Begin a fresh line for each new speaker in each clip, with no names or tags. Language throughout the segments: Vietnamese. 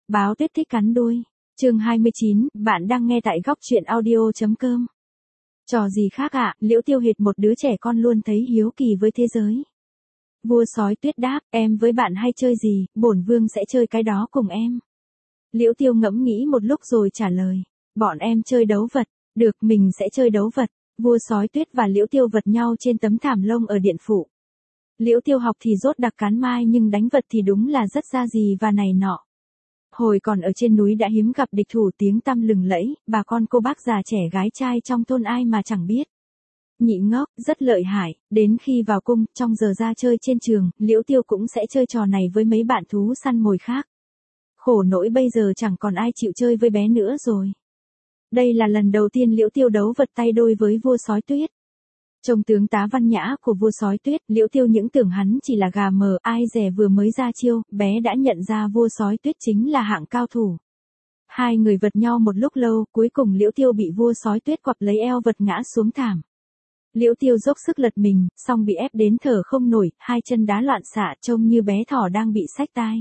Báo Tuyết thích cắn đuôi. Chương 29, bạn đang nghe tại góc truyện audio.com. Trò gì khác ạ, Liễu Tiêu hệt một đứa trẻ con luôn thấy hiếu kỳ với thế giới. Vua Sói Tuyết đáp, em với bạn hay chơi gì, bổn vương sẽ chơi cái đó cùng em. Liễu Tiêu ngẫm nghĩ một lúc rồi trả lời, bọn em chơi đấu vật, được mình sẽ chơi đấu vật. Vua Sói Tuyết và Liễu Tiêu vật nhau trên tấm thảm lông ở điện phủ. Liễu Tiêu học thì dốt đặc cán mai nhưng đánh vật thì đúng là rất ra gì và này nọ. Hồi còn ở trên núi đã hiếm gặp địch thủ tiếng tăm lừng lẫy, bà con cô bác già trẻ gái trai trong thôn ai mà chẳng biết. Nhị ngốc, rất lợi hại, đến khi vào cung, trong giờ ra chơi trên trường, Liễu Tiêu cũng sẽ chơi trò này với mấy bạn thú săn mồi khác. Khổ nỗi bây giờ chẳng còn ai chịu chơi với bé nữa rồi. Đây là lần đầu tiên Liễu Tiêu đấu vật tay đôi với vua Sói Tuyết. Trông tướng tá văn nhã của vua Sói Tuyết, Liễu Tiêu những tưởng hắn chỉ là gà mờ, ai dè vừa mới ra chiêu, bé đã nhận ra vua Sói Tuyết chính là hạng cao thủ. Hai người vật nhau một lúc lâu, cuối cùng Liễu Tiêu bị vua Sói Tuyết quặp lấy eo vật ngã xuống thảm. Liễu Tiêu dốc sức lật mình, xong bị ép đến thở không nổi, hai chân đá loạn xạ trông như bé thỏ đang bị xách tai.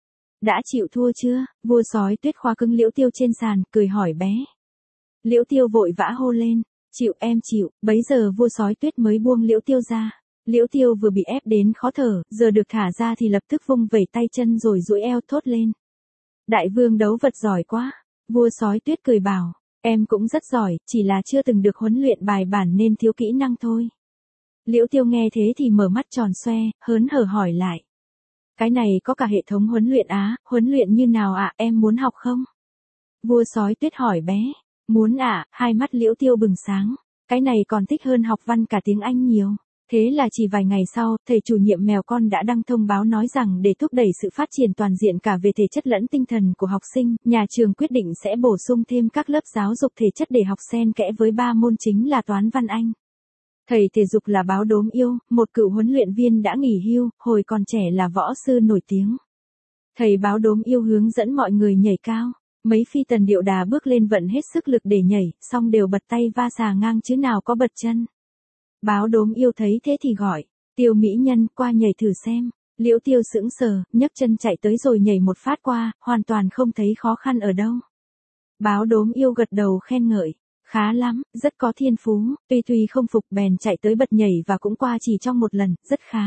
Đã chịu thua chưa? Vua Sói Tuyết khóa cứng Liễu Tiêu trên sàn, cười hỏi bé. Liễu Tiêu vội vã hô lên. Chịu em chịu, bấy giờ vua Sói Tuyết mới buông Liễu Tiêu ra. Liễu Tiêu vừa bị ép đến khó thở, giờ được thả ra thì lập tức vung vẩy tay chân rồi duỗi eo thốt lên. Đại vương đấu vật giỏi quá. Vua Sói Tuyết cười bảo, em cũng rất giỏi, chỉ là chưa từng được huấn luyện bài bản nên thiếu kỹ năng thôi. Liễu Tiêu nghe thế thì mở mắt tròn xoe, hớn hở hỏi lại. Cái này có cả hệ thống huấn luyện á, huấn luyện như nào ạ, em muốn học không? Vua Sói Tuyết hỏi bé. Muốn ạ, hai mắt Liễu Tiêu bừng sáng. Cái này còn thích hơn học văn cả tiếng Anh nhiều. Thế là chỉ vài ngày sau, thầy chủ nhiệm mèo con đã đăng thông báo nói rằng để thúc đẩy sự phát triển toàn diện cả về thể chất lẫn tinh thần của học sinh, nhà trường quyết định sẽ bổ sung thêm các lớp giáo dục thể chất để học xen kẽ với 3 môn chính là toán văn Anh. Thầy thể dục là Báo Đốm Yêu, một cựu huấn luyện viên đã nghỉ hưu, hồi còn trẻ là võ sư nổi tiếng. Thầy Báo Đốm Yêu hướng dẫn mọi người nhảy cao. Mấy phi tần điệu đà bước lên vận hết sức lực để nhảy, xong đều bật tay va xà ngang chứ nào có bật chân. Báo Đốm Yêu thấy thế thì gọi, Tiêu mỹ nhân qua nhảy thử xem. Liễu Tiêu sững sờ, nhấc chân chạy tới rồi nhảy một phát qua, hoàn toàn không thấy khó khăn ở đâu. Báo Đốm Yêu gật đầu khen ngợi, khá lắm, rất có thiên phú, tuy không phục bèn chạy tới bật nhảy và cũng qua chỉ trong một lần, rất khá.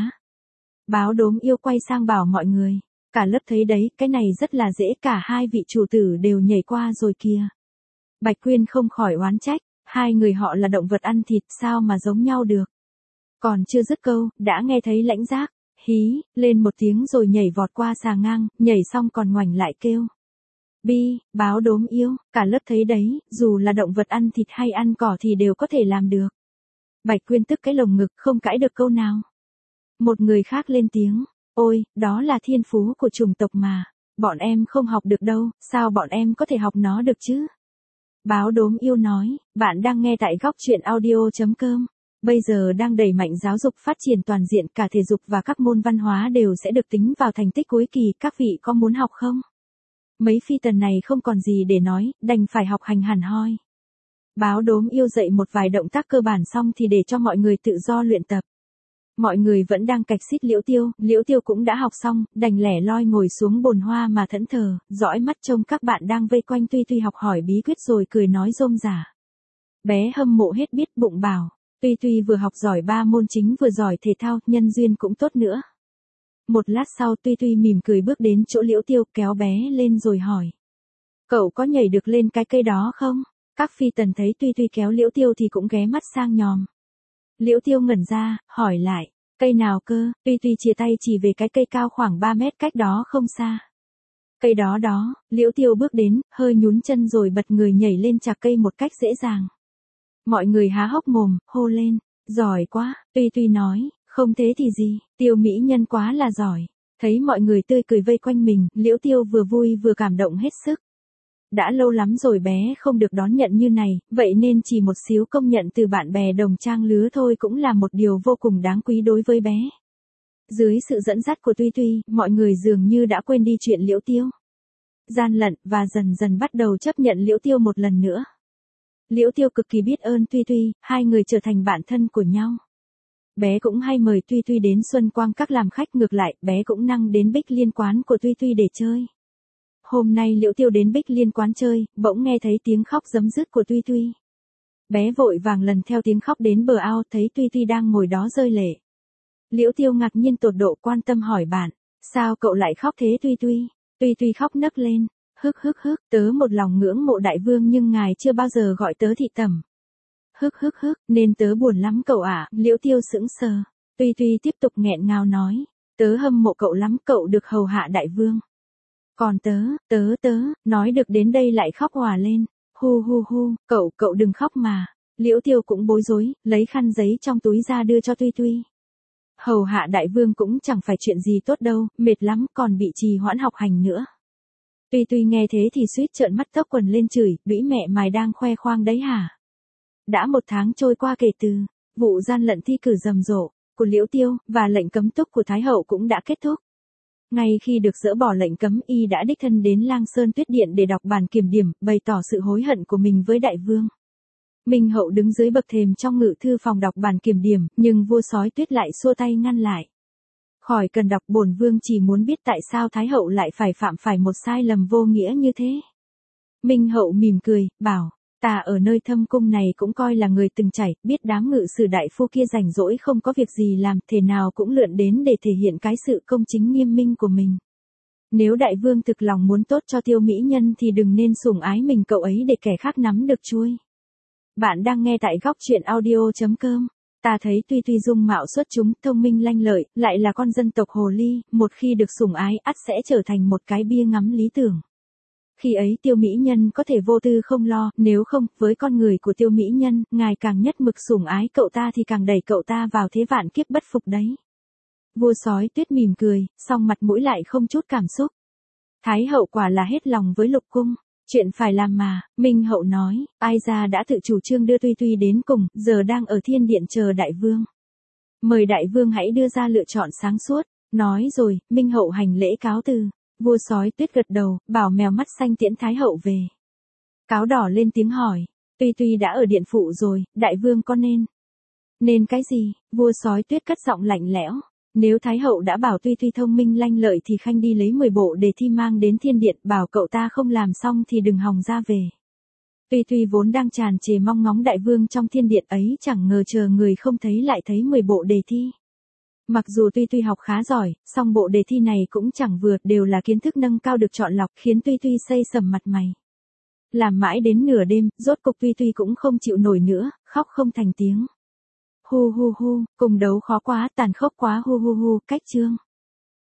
Báo Đốm Yêu quay sang bảo mọi người. Cả lớp thấy đấy, cái này rất là dễ, cả hai vị chủ tử đều nhảy qua rồi kìa. Bạch Quyên không khỏi oán trách, hai người họ là động vật ăn thịt sao mà giống nhau được. Còn chưa dứt câu, đã nghe thấy lãnh giác, hí, lên một tiếng rồi nhảy vọt qua xà ngang, nhảy xong còn ngoảnh lại kêu. Bi, Báo Đốm Yêu, cả lớp thấy đấy, dù là động vật ăn thịt hay ăn cỏ thì đều có thể làm được. Bạch Quyên tức cái lồng ngực không cãi được câu nào. Một người khác lên tiếng. Ôi, đó là thiên phú của chủng tộc mà. Bọn em không học được đâu, sao bọn em có thể học nó được chứ? Báo Đốm Yêu nói, bạn đang nghe tại góc truyện audio.com. Bây giờ đang đẩy mạnh giáo dục phát triển toàn diện, cả thể dục và các môn văn hóa đều sẽ được tính vào thành tích cuối kỳ, các vị có muốn học không? Mấy phi tần này không còn gì để nói, đành phải học hành hẳn hoi. Báo Đốm Yêu dạy một vài động tác cơ bản xong thì để cho mọi người tự do luyện tập. Mọi người vẫn đang cạch xít Liễu Tiêu cũng đã học xong, đành lẻ loi ngồi xuống bồn hoa mà thẫn thờ, dõi mắt trông các bạn đang vây quanh Tuy học hỏi bí quyết rồi cười nói rôm rả. Bé hâm mộ hết biết bụng bảo, Tuy vừa học giỏi 3 môn chính vừa giỏi thể thao, nhân duyên cũng tốt nữa. Một lát sau Tuy mỉm cười bước đến chỗ Liễu Tiêu kéo bé lên rồi hỏi. Cậu có nhảy được lên cái cây đó không? Các phi tần thấy Tuy kéo Liễu Tiêu thì cũng ghé mắt sang nhòm. Liễu Tiêu ngẩn ra, hỏi lại, cây nào cơ? Tuy chia tay chỉ về cái cây cao khoảng 3 mét cách đó không xa. Cây đó, Liễu Tiêu bước đến, hơi nhún chân rồi bật người nhảy lên chạc cây một cách dễ dàng. Mọi người há hốc mồm, hô lên, giỏi quá, Tuy nói, không thế thì gì, Tiêu mỹ nhân quá là giỏi. Thấy mọi người tươi cười vây quanh mình, Liễu Tiêu vừa vui vừa cảm động hết sức. Đã lâu lắm rồi bé không được đón nhận như này, vậy nên chỉ một xíu công nhận từ bạn bè đồng trang lứa thôi cũng là một điều vô cùng đáng quý đối với bé. Dưới sự dẫn dắt của Tuy, mọi người dường như đã quên đi chuyện Liễu Tiêu. Gian lận và dần dần bắt đầu chấp nhận Liễu Tiêu một lần nữa. Liễu Tiêu cực kỳ biết ơn Tuy, hai người trở thành bạn thân của nhau. Bé cũng hay mời Tuy đến Xuân Quang Các làm khách, ngược lại, bé cũng năng đến Bích Liên quán của Tuy để chơi. Hôm nay Liễu Tiêu đến Bích Liên quán chơi, bỗng nghe thấy tiếng khóc giấm dứt của Tuy Tuy. Bé vội vàng lần theo tiếng khóc đến bờ ao, thấy Tuy Tuy đang ngồi đó rơi lệ. Liễu Tiêu ngạc nhiên tột độ, quan tâm hỏi bạn, sao cậu lại khóc thế Tuy Tuy? Tuy Tuy khóc nấc lên, hức hức hức, tớ một lòng ngưỡng mộ đại vương nhưng ngài chưa bao giờ gọi tớ thị tẩm. Hức hức hức, nên tớ buồn lắm cậu ạ. Liễu Tiêu sững sờ. Tuy Tuy tiếp tục nghẹn ngào nói, tớ hâm mộ cậu lắm, cậu được hầu hạ đại vương. Còn tớ, nói được đến đây lại khóc òa lên. Hu hu hu, cậu đừng khóc mà. Liễu Tiêu cũng bối rối, lấy khăn giấy trong túi ra đưa cho Tuy Tuy. Hầu hạ đại vương cũng chẳng phải chuyện gì tốt đâu, mệt lắm còn bị trì hoãn học hành nữa. Tuy Tuy nghe thế thì suýt trợn mắt tóc quần lên chửi, bĩ mẹ mày đang khoe khoang đấy hả? Đã 1 tháng trôi qua kể từ vụ gian lận thi cử rầm rộ của Liễu Tiêu và lệnh cấm túc của Thái hậu cũng đã kết thúc. Ngay khi được dỡ bỏ lệnh cấm, y đã đích thân đến Lang Sơn Tuyết Điện để đọc bản kiểm điểm, bày tỏ sự hối hận của mình với đại vương. Minh hậu đứng dưới bậc thềm trong ngự thư phòng đọc bản kiểm điểm, nhưng vua Sói Tuyết lại xua tay ngăn lại. Khỏi cần đọc, bổn vương chỉ muốn biết tại sao Thái hậu lại phải phạm phải một sai lầm vô nghĩa như thế. Minh hậu mỉm cười, bảo, ta ở nơi thâm cung này cũng coi là người từng trải, biết đám ngự sử đại phu kia rảnh rỗi không có việc gì làm, thể nào cũng lượn đến để thể hiện cái sự công chính nghiêm minh của mình. Nếu đại vương thực lòng muốn tốt cho Tiêu mỹ nhân thì đừng nên sủng ái mình cậu ấy để kẻ khác nắm được chuôi. Bạn đang nghe tại góc truyện audio.com. Ta thấy Tuy Tuy dung mạo xuất chúng, thông minh lanh lợi, lại là con dân tộc Hồ Ly, một khi được sủng ái ắt sẽ trở thành một cái bia ngắm lý tưởng. Khi ấy Tiêu mỹ nhân có thể vô tư không lo, nếu không, với con người của Tiêu mỹ nhân, ngài càng nhất mực sủng ái cậu ta thì càng đẩy cậu ta vào thế vạn kiếp bất phục đấy. Vua Sói Tuyết mỉm cười, song mặt mũi lại không chút cảm xúc. Thái hậu quả là hết lòng với lục cung. Chuyện phải làm mà, Minh hậu nói, ai ra đã tự chủ trương đưa Tuy Tuy đến cùng, giờ đang ở thiên điện chờ đại vương. Mời đại vương hãy đưa ra lựa chọn sáng suốt. Nói rồi, Minh hậu hành lễ cáo từ. Vua Sói Tuyết gật đầu, bảo mèo mắt xanh tiễn Thái hậu về. Cáo đỏ lên tiếng hỏi, Tuy Tuy đã ở điện phụ rồi, đại vương có nên cái gì? Vua Sói Tuyết cất giọng lạnh lẽo. Nếu Thái hậu đã bảo Tuy Tuy thông minh lanh lợi thì khanh đi lấy 10 bộ đề thi mang đến thiên điện, bảo cậu ta không làm xong thì đừng hòng ra về. Tuy Tuy vốn đang tràn trề mong ngóng đại vương trong thiên điện ấy, chẳng ngờ chờ người không thấy lại thấy 10 bộ đề thi. Mặc dù Tuy Tuy học khá giỏi, song bộ đề thi này cũng chẳng vừa, đều là kiến thức nâng cao được chọn lọc, khiến Tuy Tuy xây sầm mặt mày. Làm mãi đến nửa đêm, rốt cục Tuy Tuy cũng không chịu nổi nữa, khóc không thành tiếng. Hu hu hu, cùng đấu khó quá, tàn khốc quá, hu hu hu, cách chương.